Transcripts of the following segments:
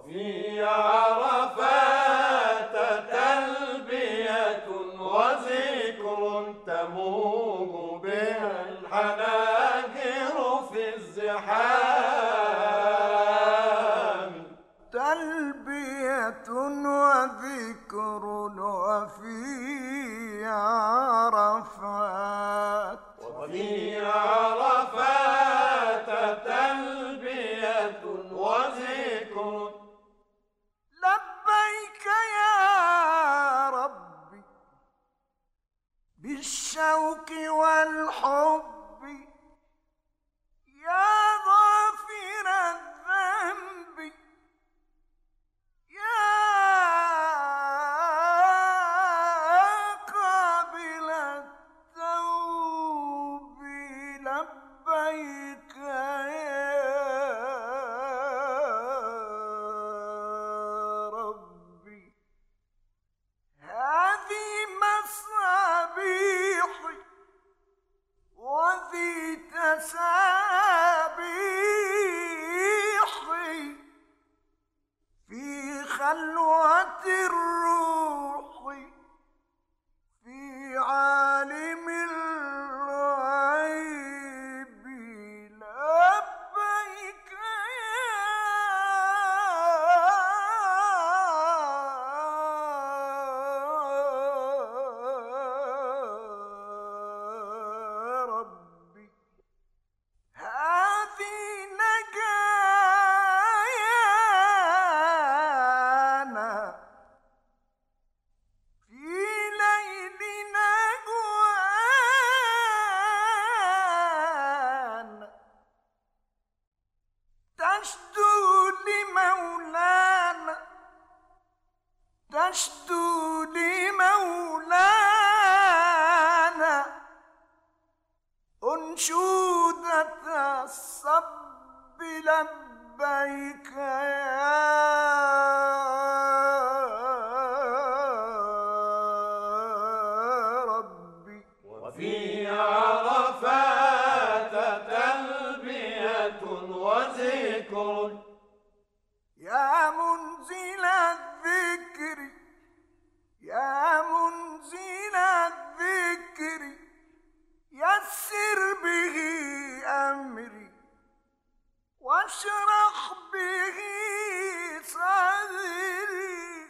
وفي عرفات تلبية وذكر تموج بها الحناجر في الزحام. تلبية وذكر وفي عرفات وفي عرفات تلبية وذكر. لبيك يا ربي بالشوق والحب يا غافر الذنب يا قابل التوب. لبيك يا ربي هذه مصابيحي وذي تسابيحي في خلوة الروح في عالم الغيب. لبيك يا ربي هذه نجايانا في ليل نجوانا. تشدو لمولانا تشدو لمولانا أنشودة الصب. لبيك يا ربي. وفي عرفات تلبية وذكر. يا منزل الذكر يا منزل الذكر يسر به أمري واشرح به صدري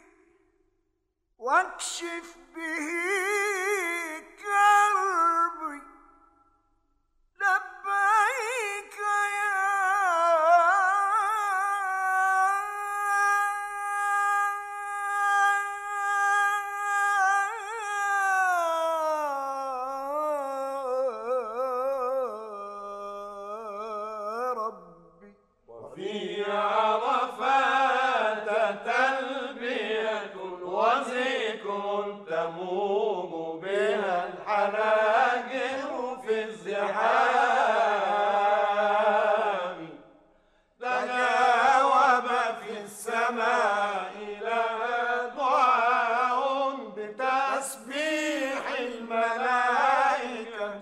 واكشف به كربي. لبيك يا ربي. وفي عرفات تلبية وذكر تموج بها الحناجر في الزحام. تجاوب في السماء لها دعاء بتسبيح الملائكة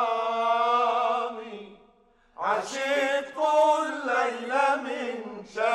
الكرام. عشقت الليل من شهر